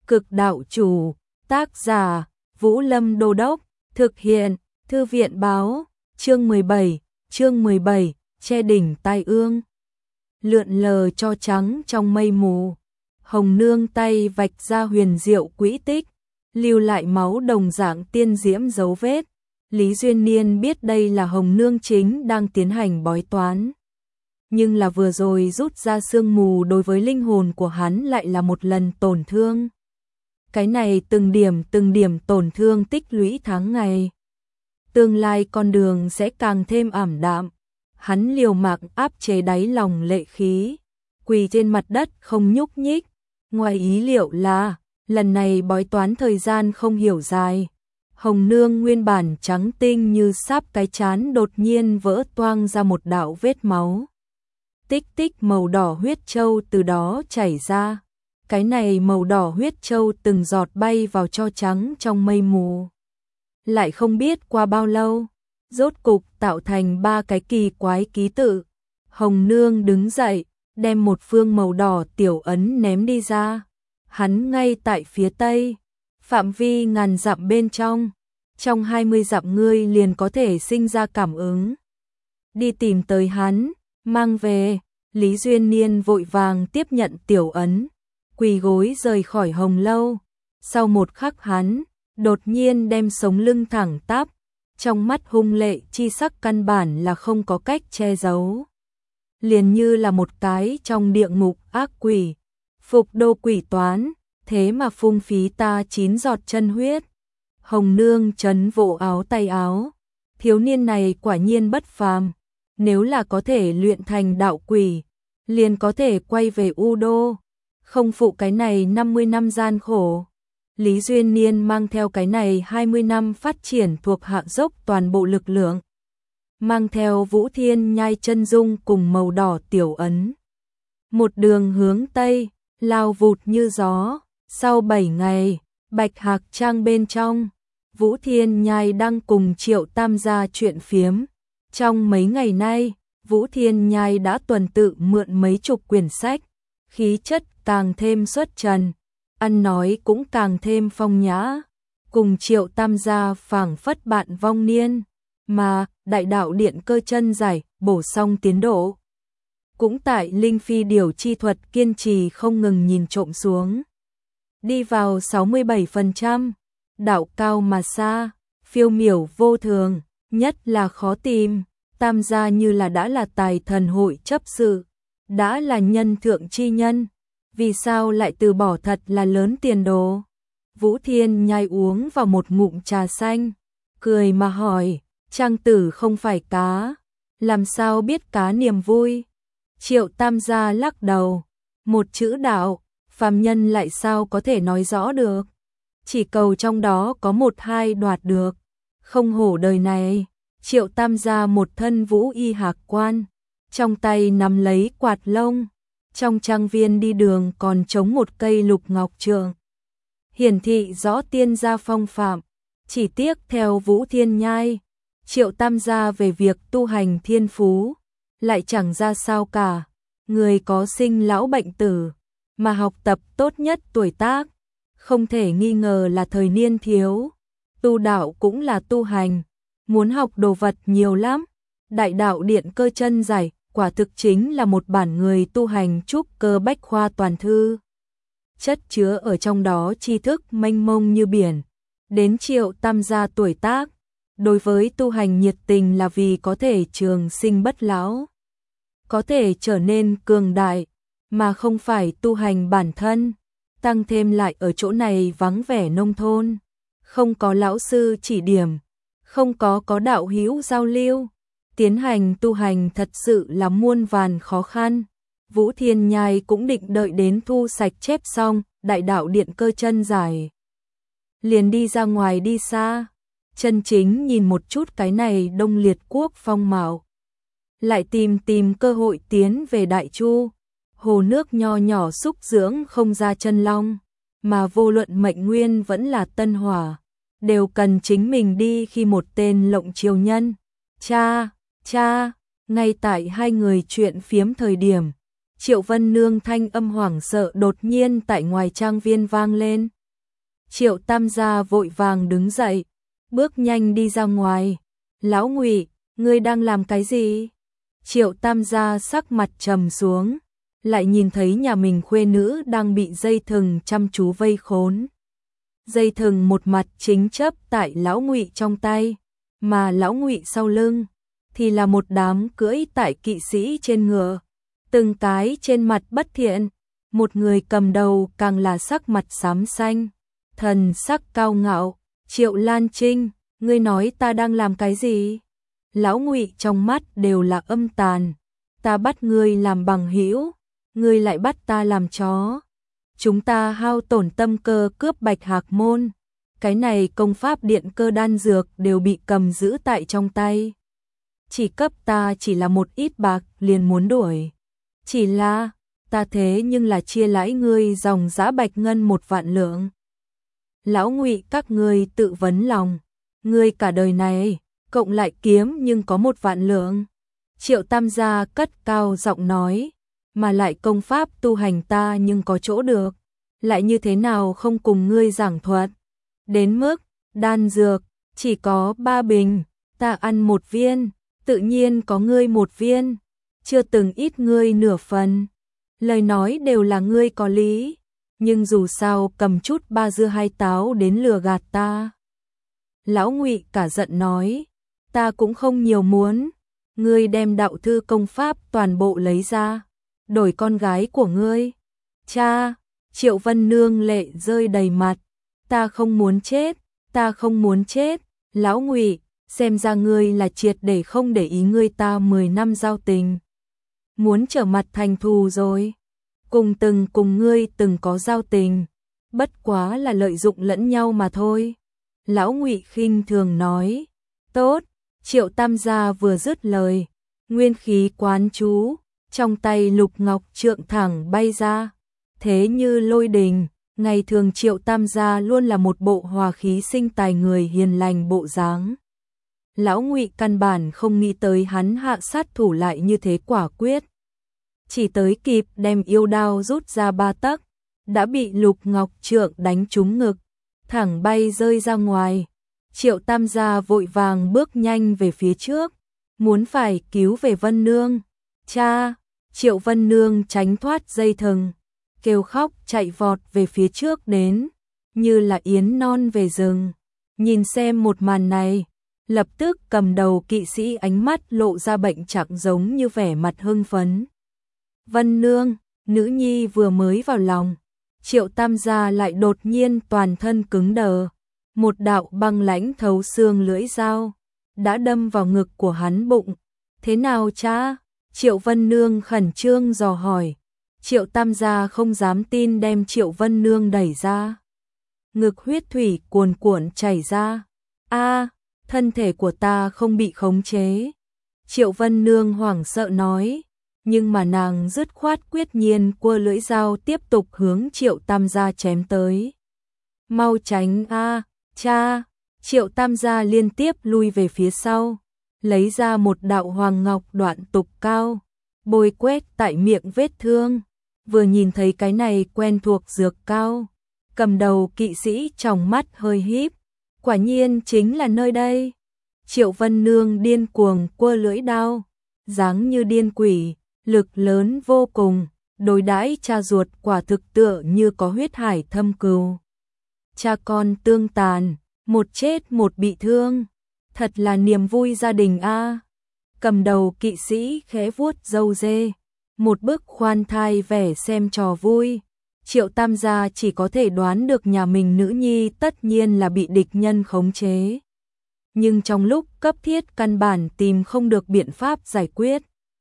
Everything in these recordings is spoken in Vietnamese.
Cực đạo chủ, tác giả, Vũ Lâm Đô Đốc, thực hiện, Thư viện báo, chương 17, che đỉnh tai ương. Lượn lờ cho trắng trong mây mù, Hồng Nương tay vạch ra huyền diệu quỹ tích, lưu lại máu đồng dạng tiên diễm dấu vết. Lý Duyên Niên biết đây là Hồng Nương chính đang tiến hành bói toán. Nhưng là vừa rồi rút ra sương mù đối với linh hồn của hắn lại là một lần tổn thương. Cái này từng điểm tổn thương tích lũy tháng ngày. Tương lai con đường sẽ càng thêm ảm đạm. Hắn liều mạng áp chế đáy lòng lệ khí, quỳ trên mặt đất không nhúc nhích. Ngoài ý liệu là, lần này bói toán thời gian không hiểu dài. Hồng Nương nguyên bản trắng tinh như sáp cái chán đột nhiên vỡ toang ra một đạo vết máu. Tích tích màu đỏ huyết châu từ đó chảy ra. Cái này màu đỏ huyết châu từng giọt bay vào cho trắng trong mây mù. Lại không biết qua bao lâu, rốt cục tạo thành 3 cái kỳ quái ký tự. Hồng Nương đứng dậy, đem một phương màu đỏ tiểu ấn ném đi ra. Hắn ngay tại phía tây, phạm vi ngàn dặm bên trong 20 dặm ngươi liền có thể sinh ra cảm ứng. Đi tìm tới hắn, mang về. Lý Duyên Niên vội vàng tiếp nhận tiểu ấn, quỳ gối rời khỏi Hồng Lâu. Sau một khắc hắn đột nhiên đem sống lưng thẳng tắp, trong mắt hung lệ chi sắc căn bản là không có cách che giấu. Liền như là một cái trong địa ngục ác quỷ, phục đô quỷ toán, thế mà phung phí ta 9 giọt chân huyết. Hồng Nương chấn vỗ áo tay áo, thiếu niên này quả nhiên bất phàm, nếu là có thể luyện thành đạo quỷ, liền có thể quay về U Đô, không phụ cái này 50 năm gian khổ. Lý Duyên Niên mang theo cái này 20 năm phát triển thuộc hạ dốc toàn bộ lực lượng, mang theo Vũ Thiên Nhai chân dung cùng màu đỏ tiểu ấn. Một đường hướng Tây, lao vụt như gió. Sau 7 ngày, Bạch Hạc Trang bên trong, Vũ Thiên Nhai đang cùng Triệu Tam gia chuyện phiếm. Trong mấy ngày nay, Vũ Thiên Nhai đã tuần tự mượn mấy chục quyển sách, khí chất càng thêm xuất trần, ăn nói cũng càng thêm phong nhã, cùng Triệu Tam gia phảng phất bạn vong niên, mà Đại đạo điện cơ chân giải, bổ xong tiến độ. Cũng tại Linh Phi điều chi thuật kiên trì không ngừng nhìn trộm xuống. Đi vào 67%, đạo cao mà xa, phiêu miểu vô thường, nhất là khó tìm. Tam gia như là đã là tài thần hội chấp sự, đã là nhân thượng chi nhân, vì sao lại từ bỏ thật là lớn tiền đồ. Vũ Thiên Nhai uống vào một ngụm trà xanh, cười mà hỏi, trang tử không phải cá, làm sao biết cá niềm vui. Triệu Tam gia lắc đầu, một chữ đạo, phàm nhân lại sao có thể nói rõ được, chỉ cầu trong đó có một hai đoạt được, không hổ đời này. Triệu Tam gia một thân vũ y hạc quan, trong tay nắm lấy quạt lông, trong trang viên đi đường còn chống một cây lục ngọc trượng, hiển thị rõ tiên gia phong phạm. Chỉ tiếc theo Vũ Thiên Nhai, Triệu Tam gia về việc tu hành thiên phú lại chẳng ra sao cả, người có sinh lão bệnh tử, mà học tập tốt nhất tuổi tác, không thể nghi ngờ là thời niên thiếu. Tu đạo cũng là tu hành, muốn học đồ vật nhiều lắm. Đại đạo điện cơ chân giải, quả thực chính là một bản người tu hành trúc cơ bách khoa toàn thư. Chất chứa ở trong đó tri thức mênh mông như biển. Đến Triệu Tam gia tuổi tác, đối với tu hành nhiệt tình là vì có thể trường sinh bất lão, có thể trở nên cường đại, mà không phải tu hành bản thân. Tăng thêm lại ở chỗ này vắng vẻ nông thôn, không có lão sư chỉ điểm, không có đạo hữu giao lưu, tiến hành tu hành thật sự là muôn vàn khó khăn. Vũ Thiên Nhai cũng định đợi đến thu sạch chép xong, đại đạo điện cơ chân giải, liền đi ra ngoài đi xa, chân chính nhìn một chút cái này Đông Liệt quốc phong mạo, lại tìm cơ hội tiến về Đại Chu, hồ nước nho nhỏ xúc dưỡng không ra chân long, mà vô luận mệnh nguyên vẫn là tân hỏa, đều cần chính mình đi khi một tên lộng triều nhân. Cha, ngay tại hai người chuyện phiếm thời điểm, Triệu Vân Nương thanh âm hoảng sợ đột nhiên tại ngoài trang viên vang lên. Triệu Tam gia vội vàng đứng dậy, bước nhanh đi ra ngoài. Lão Ngụy, ngươi đang làm cái gì? Triệu Tam gia sắc mặt trầm xuống, lại nhìn thấy nhà mình khuê nữ đang bị dây thừng chăm chú vây khốn. Dây thừng một mặt chính chấp tại Lão Ngụy trong tay, mà Lão Ngụy sau lưng thì là một đám cưỡi tại kỵ sĩ trên ngựa, từng cái trên mặt bất thiện, một người cầm đầu càng là sắc mặt xám xanh, thần sắc cao ngạo. Triệu Lan Trinh, ngươi nói ta đang làm cái gì? Lão Ngụy trong mắt đều là âm tàn, ta bắt ngươi làm bằng hữu, ngươi lại bắt ta làm chó. Chúng ta hao tổn tâm cơ cướp Bạch Hạc môn, cái này công pháp điện cơ đan dược đều bị cầm giữ tại trong tay. Chỉ cấp ta chỉ là một ít bạc liền muốn đuổi. Chỉ là, ta thế nhưng là chia lãi ngươi dòng giá bạch ngân 1 vạn lượng. Lão Ngụy, các ngươi tự vấn lòng, ngươi cả đời này cộng lại kiếm nhưng có 1 vạn lượng. Triệu Tam gia cất cao giọng nói, mà lại công pháp tu hành ta nhưng có chỗ được, lại như thế nào không cùng ngươi giảng thuật. Đến mức đan dược chỉ có 3 bình, ta ăn 1 viên, tự nhiên có ngươi 1 viên, chưa từng ít ngươi nửa phần. Lời nói đều là ngươi có lý, nhưng dù sao cầm chút 3 dưa 2 táo đến lừa gạt ta. Lão Ngụy cả giận nói, ta cũng không nhiều muốn, ngươi đem đạo thư công pháp toàn bộ lấy ra, đổi con gái của ngươi. Cha, Triệu Vân Nương lệ rơi đầy mặt, ta không muốn chết, ta không muốn chết. Lão Ngụy, xem ra ngươi là triệt để không để ý ngươi ta 10 năm giao tình, muốn trở mặt thành thù rồi. Cùng ngươi từng có giao tình, bất quá là lợi dụng lẫn nhau mà thôi. Lão Ngụy khinh thường nói, tốt. Triệu Tam gia vừa dứt lời, nguyên khí quán chú, trong tay lục ngọc trượng thẳng bay ra, thế như lôi đình. Ngày thường Triệu Tam gia luôn là một bộ hòa khí sinh tài người hiền lành bộ dáng. Lão Ngụy căn bản không nghĩ tới hắn hạ sát thủ lại như thế quả quyết. Chỉ tới kịp đem yêu đao rút ra 3 tấc, đã bị lục ngọc trượng đánh trúng ngực, thẳng bay rơi ra ngoài. Triệu Tam gia vội vàng bước nhanh về phía trước, muốn phải cứu về Vân Nương. Cha, Triệu Vân Nương tránh thoát dây thừng, kêu khóc chạy vọt về phía trước đến, như là yến non về rừng. Nhìn xem một màn này, lập tức cầm đầu kỵ sĩ ánh mắt lộ ra bệnh trạng giống như vẻ mặt hưng phấn. Vân Nương, nữ nhi vừa mới vào lòng, Triệu Tam gia lại đột nhiên toàn thân cứng đờ. Một đạo băng lãnh thấu xương lưỡi dao đã đâm vào ngực của hắn bụng. Thế nào cha? Triệu Vân Nương khẩn trương dò hỏi. Triệu Tam gia không dám tin đem Triệu Vân Nương đẩy ra. Ngực huyết thủy cuồn cuộn chảy ra. A, thân thể của ta không bị khống chế. Triệu Vân Nương hoảng sợ nói, nhưng mà nàng dứt khoát quyết nhiên quơ lưỡi dao tiếp tục hướng Triệu Tam gia chém tới. Mau tránh a, cha! Triệu Tam gia liên tiếp lui về phía sau, lấy ra một đạo hoàng ngọc đoạn tục cao, bôi quét tại miệng vết thương. Vừa nhìn thấy cái này quen thuộc dược cao, cầm đầu kỵ sĩ trong mắt hơi híp, quả nhiên chính là nơi đây. Triệu Vân Nương điên cuồng quơ lưỡi đao, dáng như điên quỷ, lực lớn vô cùng, đối đãi cha ruột quả thực tựa như có huyết hải thâm cừu. Cha con tương tàn, một chết một bị thương, thật là niềm vui gia đình a. Cầm đầu kỵ sĩ khẽ vuốt râu dê, một bức khoan thai vẻ xem trò vui. Triệu Tam gia chỉ có thể đoán được nhà mình nữ nhi tất nhiên là bị địch nhân khống chế, nhưng trong lúc cấp thiết căn bản tìm không được biện pháp giải quyết,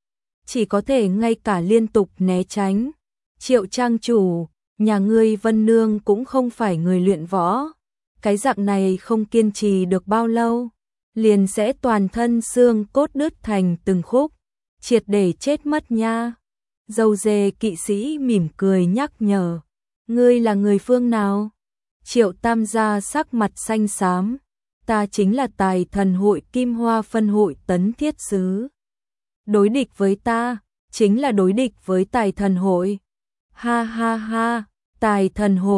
chỉ có thể ngay cả liên tục né tránh. Triệu trang chủ, nhà ngươi Vân Nương cũng không phải người luyện võ, cái dạng này không kiên trì được bao lâu, liền sẽ toàn thân xương cốt đứt thành từng khúc, triệt để chết mất nha. Dâu dê kỵ sĩ mỉm cười nhắc nhở, ngươi là người phương nào? Triệu Tam gia sắc mặt xanh xám, ta chính là Tài Thần hội Kim Hoa phân hội Tấn Thiết Sứ. Đối địch với ta, chính là đối địch với Tài Thần hội. Ha ha ha, Tài Thần hội,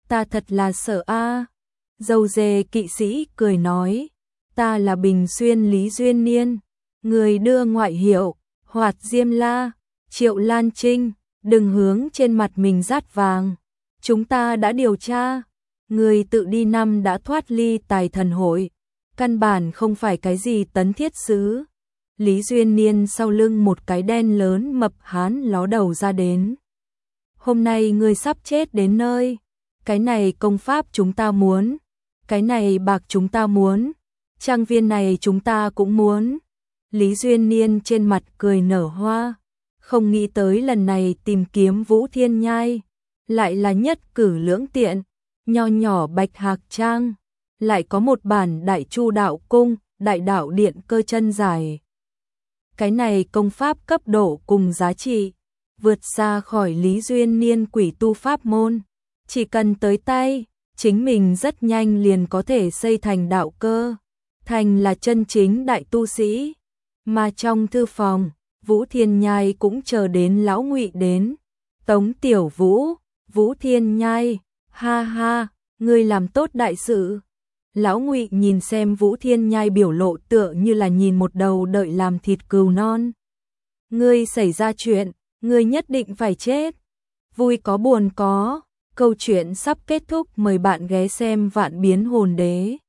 ta thật là sợ a. Dâu dê kỵ sĩ cười nói, ta là Bình Xuyên Lý Duyên Niên, người đưa ngoại hiệu, Hoạt Diêm La, Triệu Lan Trinh, đừng hướng trên mặt mình dát vàng. Chúng ta đã điều tra, người tự đi năm đã thoát ly Tài Thần hội, căn bản không phải cái gì tấn thiết sứ. Lý Duyên Niên sau lưng một cái đen lớn mập hán ló đầu ra đến. Hôm nay ngươi sắp chết đến nơi, cái này công pháp chúng ta muốn, cái này bạc chúng ta muốn, trang viên này chúng ta cũng muốn. Lý Duyên Niên trên mặt cười nở hoa, không nghĩ tới lần này tìm kiếm Vũ Thiên Nhai, lại là nhất cử lưỡng tiện, nho nhỏ Bạch Hạc Trang, lại có một bản Đại Chu Đạo Cung, Đại Đạo Điện cơ chân dài. Cái này công pháp cấp độ cùng giá trị, vượt xa khỏi Lý Duyên Niên quỷ tu pháp môn, chỉ cần tới tay, chính mình rất nhanh liền có thể xây thành đạo cơ, thành là chân chính đại tu sĩ. Mà trong thư phòng, Vũ Thiên Nhai cũng chờ đến lão Ngụy đến. Tống Tiểu Vũ, Vũ Thiên Nhai, ha ha, ngươi làm tốt đại sự. Lão Ngụy nhìn xem Vũ Thiên Nhai biểu lộ tựa như là nhìn một đầu đợi làm thịt cừu non. Ngươi xảy ra chuyện, ngươi nhất định phải chết. Vui có buồn có, câu chuyện sắp kết thúc, mời bạn ghé xem Vạn Biến Hồn Đế.